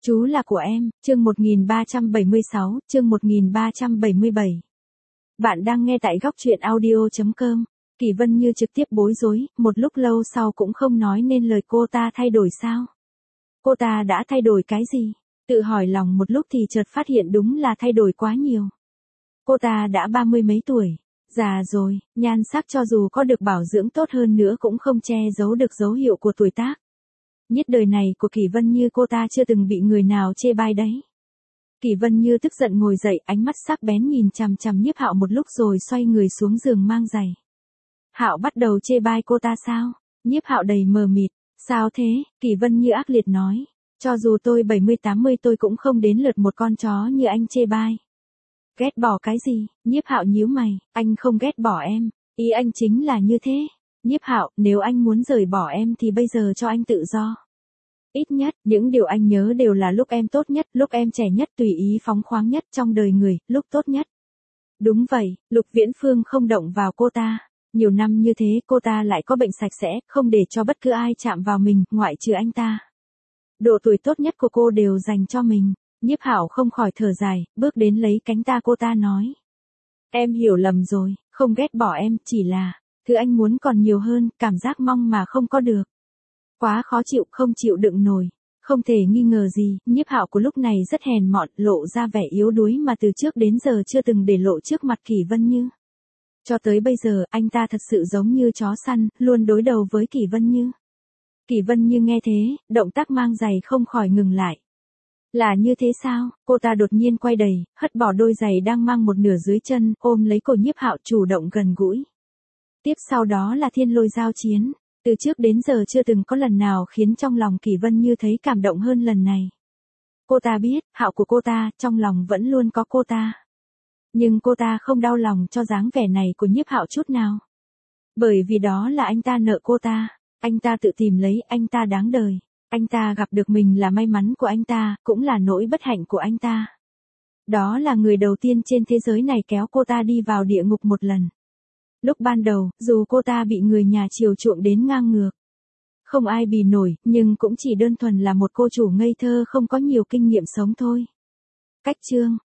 Chú là của em, chương 1376, chương 1377. Bạn đang nghe tại góc truyện audio.com. Kỳ Vân Như trực tiếp bối rối, một lúc lâu sau cũng không nói nên lời. Cô ta thay đổi sao? Cô ta đã thay đổi cái gì? Tự hỏi lòng một lúc thì chợt phát hiện đúng là thay đổi quá nhiều. Cô ta đã 30 mấy tuổi, già rồi, nhan sắc cho dù có được bảo dưỡng tốt hơn nữa cũng không che giấu được dấu hiệu của tuổi tác. Nhất đời này của Kỳ Vân Như cô ta chưa từng bị người nào chê bai đấy. Kỳ Vân Như tức giận ngồi dậy, ánh mắt sắc bén nhìn chằm chằm Nhiếp Hạo một lúc rồi xoay người xuống giường mang giày. Hạo bắt đầu chê bai cô ta sao? Nhiếp Hạo đầy mờ mịt, sao thế? Kỳ Vân Như ác liệt nói, cho dù tôi 70-80 tôi cũng không đến lượt một con chó như anh chê bai. Ghét bỏ cái gì? Nhiếp Hạo nhíu mày, anh không ghét bỏ em, ý anh chính là như thế. Nhiếp Hạo, nếu anh muốn rời bỏ em thì bây giờ cho anh tự do. Ít nhất, những điều anh nhớ đều là lúc em tốt nhất, lúc em trẻ nhất, tùy ý phóng khoáng nhất trong đời người, lúc tốt nhất. Đúng vậy, Lục Viễn Phương không động vào cô ta. Nhiều năm như thế cô ta lại có bệnh sạch sẽ, không để cho bất cứ ai chạm vào mình, ngoại trừ anh ta. Độ tuổi tốt nhất của cô đều dành cho mình. Nhiếp Hạo không khỏi thở dài, bước đến lấy cánh tay cô ta nói. Em hiểu lầm rồi, không ghét bỏ em, chỉ là, thứ anh muốn còn nhiều hơn, cảm giác mong mà không có được. Quá khó chịu, không chịu đựng nổi. Không thể nghi ngờ gì, Nhiếp Hạo của lúc này rất hèn mọn, lộ ra vẻ yếu đuối mà từ trước đến giờ chưa từng để lộ trước mặt Kỳ Vân Như. Cho tới bây giờ, anh ta thật sự giống như chó săn, luôn đối đầu với Kỳ Vân Như. Kỳ Vân Như nghe thế, động tác mang giày không khỏi ngừng lại. Là như thế sao? Cô ta đột nhiên quay đầy, hất bỏ đôi giày đang mang một nửa dưới chân, ôm lấy cổ Nhiếp Hạo chủ động gần gũi. Tiếp sau đó là thiên lôi giao chiến. Từ trước đến giờ chưa từng có lần nào khiến trong lòng Kỳ Vân Như thấy cảm động hơn lần này. Cô ta biết, Hạo của cô ta, trong lòng vẫn luôn có cô ta. Nhưng cô ta không đau lòng cho dáng vẻ này của Nhiếp Hạo chút nào. Bởi vì đó là anh ta nợ cô ta, anh ta tự tìm lấy, anh ta đáng đời. Anh ta gặp được mình là may mắn của anh ta, cũng là nỗi bất hạnh của anh ta. Đó là người đầu tiên trên thế giới này kéo cô ta đi vào địa ngục một lần. Lúc ban đầu, dù cô ta bị người nhà chiều chuộng đến ngang ngược, không ai bì nổi, nhưng cũng chỉ đơn thuần là một cô chủ ngây thơ không có nhiều kinh nghiệm sống thôi. Cách chương,